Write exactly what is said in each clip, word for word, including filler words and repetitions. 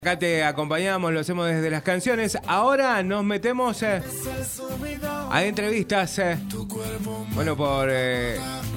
Acá te acompañamos, lo hacemos desde las canciones. Ahora nos metemos eh, a entrevistas. Eh. Bueno, por... Eh,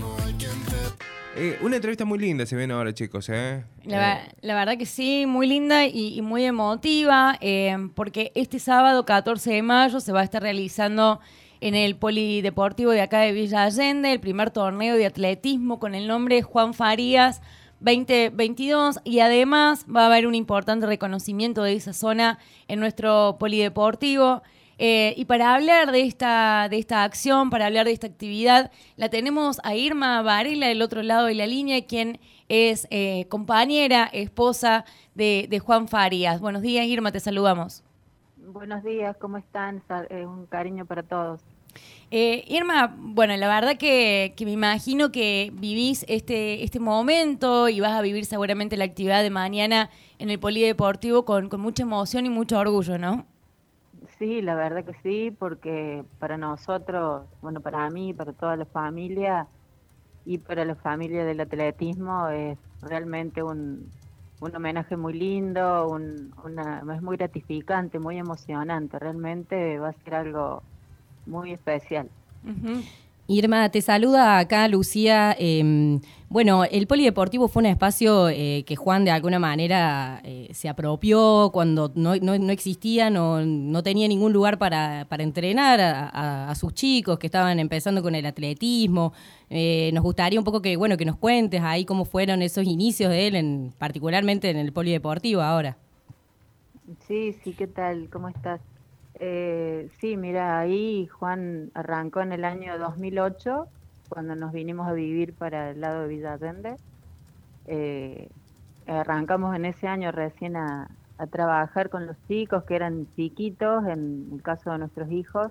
eh, una entrevista muy linda se viene ahora, chicos. Eh. La, eh. la verdad que sí, muy linda y, y muy emotiva, eh, porque este sábado, catorce de mayo, se va a estar realizando en el Polideportivo de acá de Villa Allende el primer torneo de atletismo con el nombre Juan Farías veinte veintidós, y además va a haber un importante reconocimiento de esa zona en nuestro polideportivo. Eh, y para hablar de esta, de esta acción, para hablar de esta actividad, la tenemos a Irma Varela del otro lado de la línea, quien es eh, compañera, esposa de, de Juan Farías. Buenos días, Irma, te saludamos. Buenos días, ¿cómo están? Eh, un cariño para todos. Eh, Irma, bueno, la verdad que, que me imagino que vivís este, este momento y vas a vivir seguramente la actividad de mañana en el Polideportivo con, con mucha emoción y mucho orgullo, ¿no? Sí, la verdad que sí, porque para nosotros, bueno, para mí, para toda la familia y para la familia del atletismo es realmente un, un homenaje muy lindo, un, una, es muy gratificante, muy emocionante, realmente va a ser algo muy especial. Uh-huh. Irma, te saluda acá Lucía. Eh, bueno, el Polideportivo fue un espacio eh, que Juan de alguna manera eh, se apropió cuando no, no, no existía, no, no tenía ningún lugar para, para entrenar a, a, a sus chicos que estaban empezando con el atletismo. Eh, nos gustaría un poco que, bueno, que nos cuentes ahí cómo fueron esos inicios de él, en, particularmente en el Polideportivo ahora. Sí, sí, ¿qué tal? ¿Cómo estás? Eh, sí, mira, ahí Juan arrancó en el año dos mil ocho, cuando nos vinimos a vivir para el lado de Villa Allende. Eh, arrancamos en ese año recién a, a trabajar con los chicos que eran chiquitos, en el caso de nuestros hijos,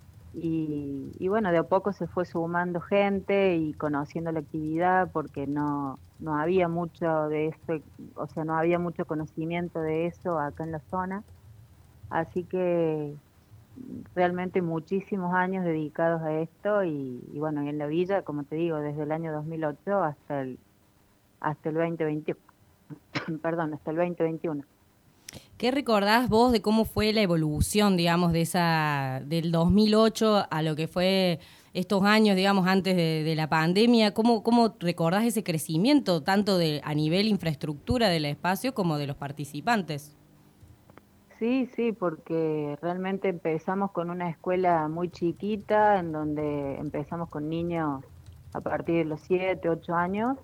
y, y bueno, de a poco se fue sumando gente y conociendo la actividad, porque no, no había mucho de esto, o sea, no había mucho conocimiento de eso acá en la zona. Así que realmente muchísimos años dedicados a esto y, y bueno, y en la villa, como te digo, desde el año dos mil ocho hasta el hasta el veinte veintiuno. Perdón, hasta el veinte veintiuno. ¿Qué recordás vos de cómo fue la evolución, digamos, de esa del dos mil ocho a lo que fue estos años, digamos, antes de, de la pandemia? ¿Cómo, cómo recordás ese crecimiento, tanto de a nivel infraestructura del espacio como de los participantes? Sí, sí, porque realmente empezamos con una escuela muy chiquita, en donde empezamos con niños a partir de los siete, ocho años,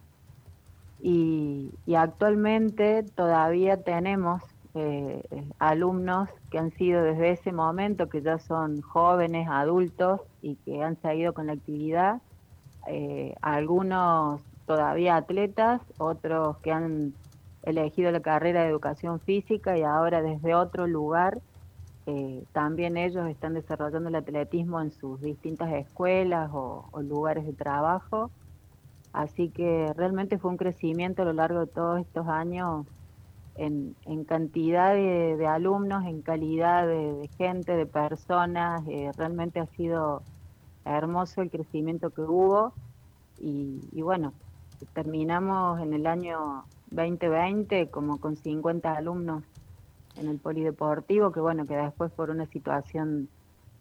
y, y actualmente todavía tenemos eh, alumnos que han sido desde ese momento, que ya son jóvenes, adultos, y que han seguido con la actividad, eh, algunos todavía atletas, otros que han elegido la carrera de educación física y ahora desde otro lugar eh, también ellos están desarrollando el atletismo en sus distintas escuelas o, o lugares de trabajo. Así que realmente fue un crecimiento a lo largo de todos estos años en, en cantidad de, de alumnos, en calidad de, de gente, de personas. Eh, realmente ha sido hermoso el crecimiento que hubo y, y bueno, terminamos en el año veinte veinte como con cincuenta alumnos en el Polideportivo, que bueno, que después por una situación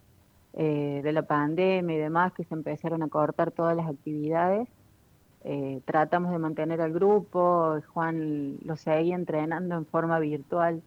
eh, de la pandemia y demás, que se empezaron a cortar todas las actividades, eh, tratamos de mantener al grupo. Juan lo seguía entrenando en forma virtual,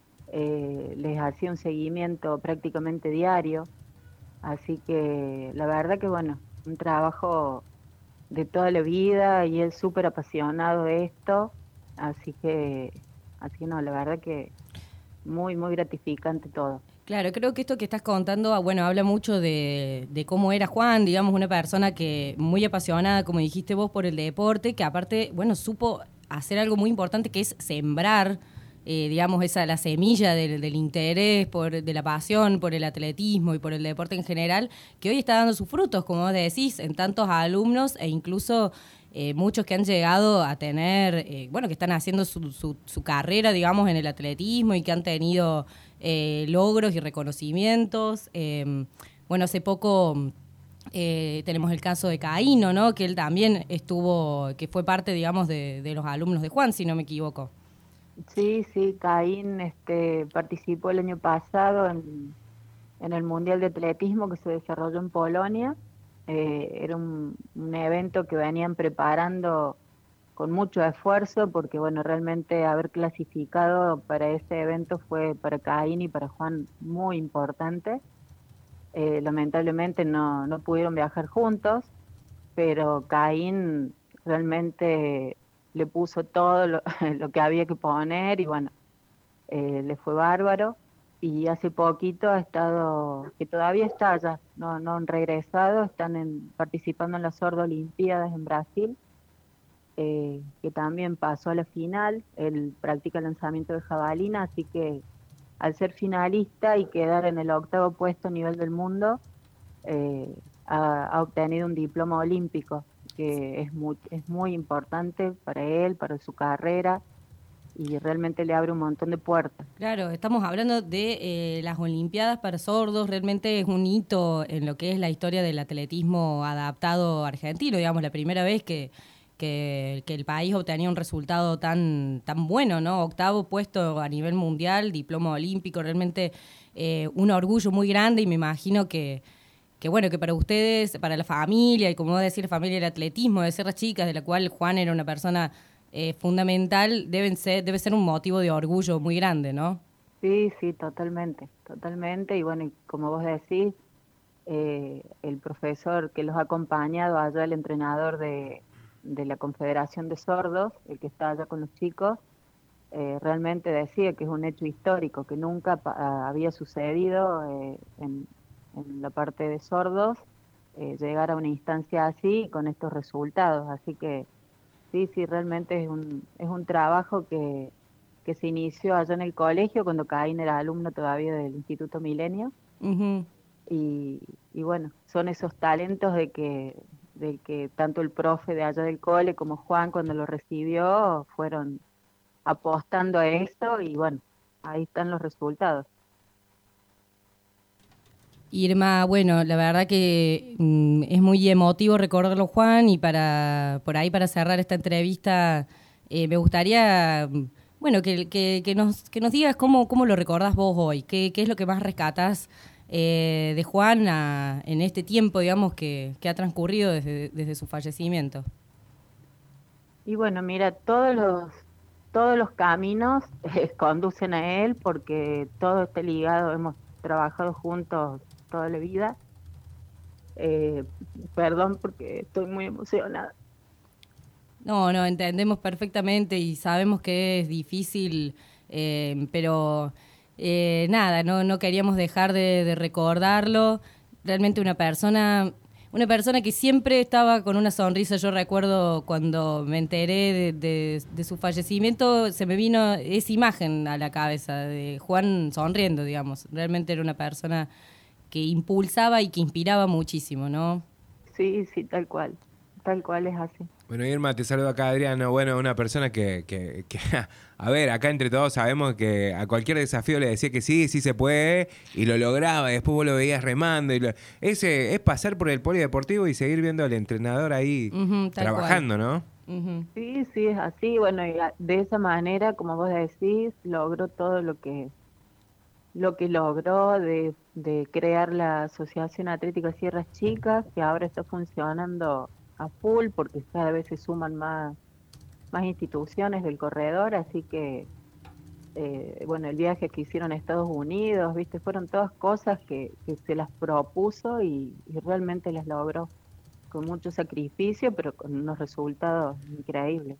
eh, les hacía un seguimiento prácticamente diario, así que la verdad que bueno, un trabajo de toda la vida y él súper apasionado de esto, así que, así que no, la verdad que muy, muy gratificante todo. Claro, creo que esto que estás contando, bueno, habla mucho de, de cómo era Juan, digamos, una persona que muy apasionada, como dijiste vos, por el deporte, que aparte, bueno, supo hacer algo muy importante, que es sembrar, eh, digamos, esa la semilla del, del interés, por, de la pasión por el atletismo y por el deporte en general, que hoy está dando sus frutos, como vos decís, en tantos alumnos e incluso eh, muchos que han llegado a tener, eh, bueno, que están haciendo su, su, su carrera, digamos, en el atletismo y que han tenido eh, logros y reconocimientos. Eh, bueno, hace poco eh, tenemos el caso de Caíno, ¿no? Que él también estuvo, que fue parte, digamos, de, de los alumnos de Juan, si no me equivoco. Sí, sí, Caín este, participó el año pasado en, en el Mundial de Atletismo que se desarrolló en Polonia. Eh, era un, un evento que venían preparando con mucho esfuerzo porque, bueno, realmente haber clasificado para ese evento fue para Caín y para Juan muy importante. Eh, lamentablemente no, no pudieron viajar juntos, pero Caín realmente le puso todo lo, lo que había que poner y bueno, eh, le fue bárbaro. Y hace poquito ha estado, que todavía está allá, no, no han regresado, están en, participando en las Sordo Olimpiadas en Brasil, eh, que también pasó a la final. Él practica lanzamiento de jabalina, así que al ser finalista y quedar en el octavo puesto a nivel del mundo, eh, ha, ha obtenido un diploma olímpico, que es muy, es muy importante para él, para su carrera, y realmente le abre un montón de puertas. Claro, estamos hablando de eh, las Olimpiadas para sordos, realmente es un hito en lo que es la historia del atletismo adaptado argentino, digamos, la primera vez que, que, que el país obtenía un resultado tan, tan bueno, ¿no? Octavo puesto a nivel mundial, diploma olímpico, realmente eh, un orgullo muy grande y me imagino que, que, bueno, que para ustedes, para la familia, y como vos decís, la familia del atletismo, de Sierras Chicas, de la cual Juan era una persona Eh, fundamental, deben ser, debe ser un motivo de orgullo muy grande, ¿no? Sí, sí, totalmente, totalmente. Y bueno, y como vos decís, eh, el profesor que los ha acompañado allá, el entrenador de, de la Confederación de Sordos, el que está allá con los chicos, eh, realmente decía que es un hecho histórico, que nunca pa- había sucedido eh, en, en la parte de sordos, eh, llegar a una instancia así con estos resultados. Así que sí, sí, realmente es un, es un trabajo que, que se inició allá en el colegio cuando Caín era alumno todavía del Instituto Milenio. Uh-huh. Y, y bueno, son esos talentos de que, de que tanto el profe de allá del cole como Juan cuando lo recibió fueron apostando a esto y bueno, ahí están los resultados. Irma, bueno, la verdad que mm, es muy emotivo recordarlo, Juan, y para por ahí para cerrar esta entrevista eh, me gustaría, mm, bueno, que, que, que nos que nos digas cómo, cómo lo recordás vos hoy, qué, qué es lo que más rescatás eh, de Juan a, en este tiempo, digamos, que, que ha transcurrido desde, desde su fallecimiento. Y bueno, mira, todos los, todos los caminos eh, conducen a él porque todo está ligado, hemos trabajado juntos toda la vida. Eh, Perdón porque estoy muy emocionada. No, no, entendemos perfectamente y sabemos que es difícil, eh, pero eh, nada, no, no queríamos dejar de, de recordarlo. Realmente una persona, una persona que siempre estaba con una sonrisa. Yo recuerdo cuando me enteré de, de, de su fallecimiento, se me vino esa imagen a la cabeza de Juan sonriendo, digamos. Realmente era una persona que impulsaba y que inspiraba muchísimo, ¿no? Sí, sí, tal cual, tal cual es así. Bueno, Irma, te saludo acá, Adriano. Bueno, una persona que, que, que, a ver, acá entre todos sabemos que a cualquier desafío le decía que sí, sí se puede, y lo lograba, y después vos lo veías remando. Y lo, ese es pasar por el polideportivo y seguir viendo al entrenador ahí Uh-huh, trabajando, cual. ¿no? Uh-huh. Sí, sí, es así. Bueno, y de esa manera, como vos decís, logró todo lo que lo que logró de, de crear la Asociación Atlética Sierras Chicas, que ahora está funcionando a full porque cada vez se suman más, más instituciones del corredor, así que, eh, bueno, el viaje que hicieron a Estados Unidos, viste, fueron todas cosas que, que se las propuso y, y realmente las logró con mucho sacrificio, pero con unos resultados increíbles.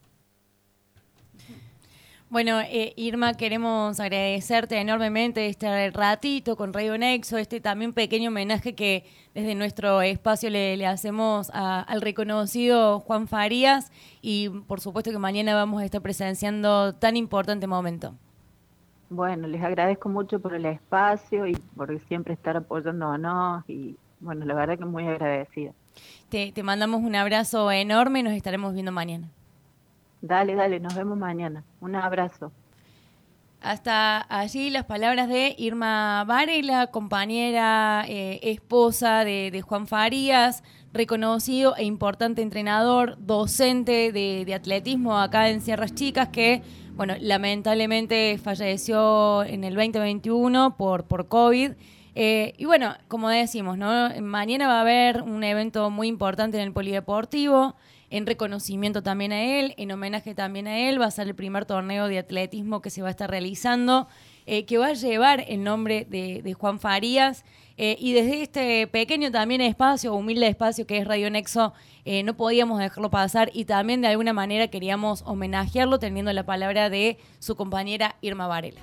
Bueno, eh, Irma, queremos agradecerte enormemente este ratito con Radio Nexo, este también pequeño homenaje que desde nuestro espacio le, le hacemos a, al reconocido Juan Farías, y por supuesto que mañana vamos a estar presenciando tan importante momento. Bueno, les agradezco mucho por el espacio y por siempre estar apoyándonos y bueno, la verdad que muy agradecida. Te, te mandamos un abrazo enorme y nos estaremos viendo mañana. Dale, dale, nos vemos mañana. Un abrazo. Hasta allí las palabras de Irma Varela, compañera, eh, esposa de, de Juan Farías, reconocido e importante entrenador, docente de, de atletismo acá en Sierras Chicas, que bueno, lamentablemente falleció en el veinte veintiuno por, por COVID. Eh, y bueno, como decimos, ¿no? Mañana va a haber un evento muy importante en el Polideportivo, en reconocimiento también a él, en homenaje también a él. Va a ser el primer torneo de atletismo que se va a estar realizando, eh, que va a llevar el nombre de, de Juan Farías. Eh, y desde este pequeño también espacio, humilde espacio que es Radio Nexo, eh, no podíamos dejarlo pasar y también de alguna manera queríamos homenajearlo teniendo la palabra de su compañera Irma Varela.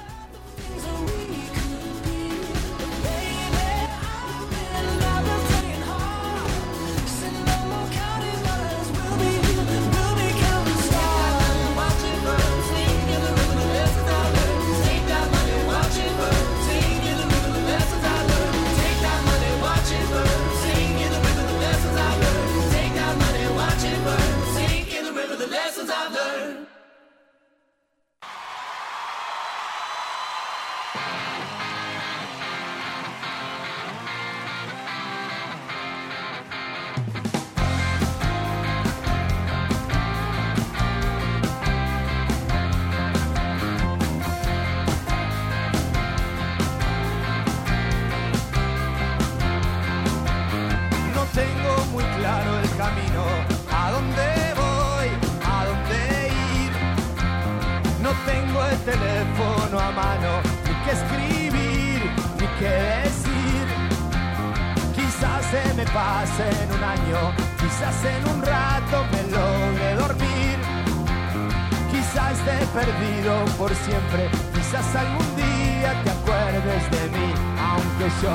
Teléfono a mano, ni qué escribir, ni qué decir. Quizás se me pase en un año, quizás en un rato me logre dormir. Quizás esté perdido por siempre, quizás algún día te acuerdes de mí. Aunque yo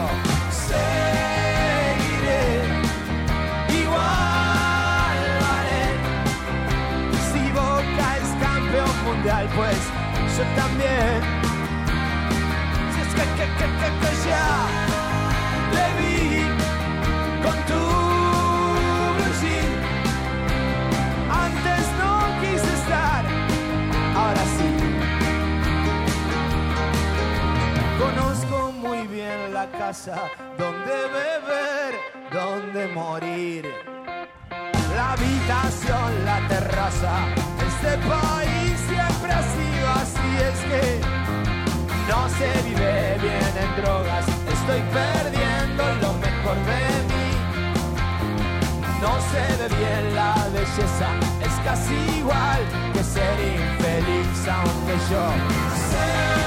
seguiré igual haré. Si Boca es campeón mundial, pues yo también. Si es que, que, que, que, que ya te vi con tu blue jean. Antes no quise estar, ahora sí. Conozco muy bien la casa donde beber, donde morir. La habitación, la terraza, este país siempre ha sido así. Es que no se vive bien en drogas, estoy perdiendo lo mejor de mí. No se ve bien la belleza, es casi igual que ser infeliz. Aunque yo sé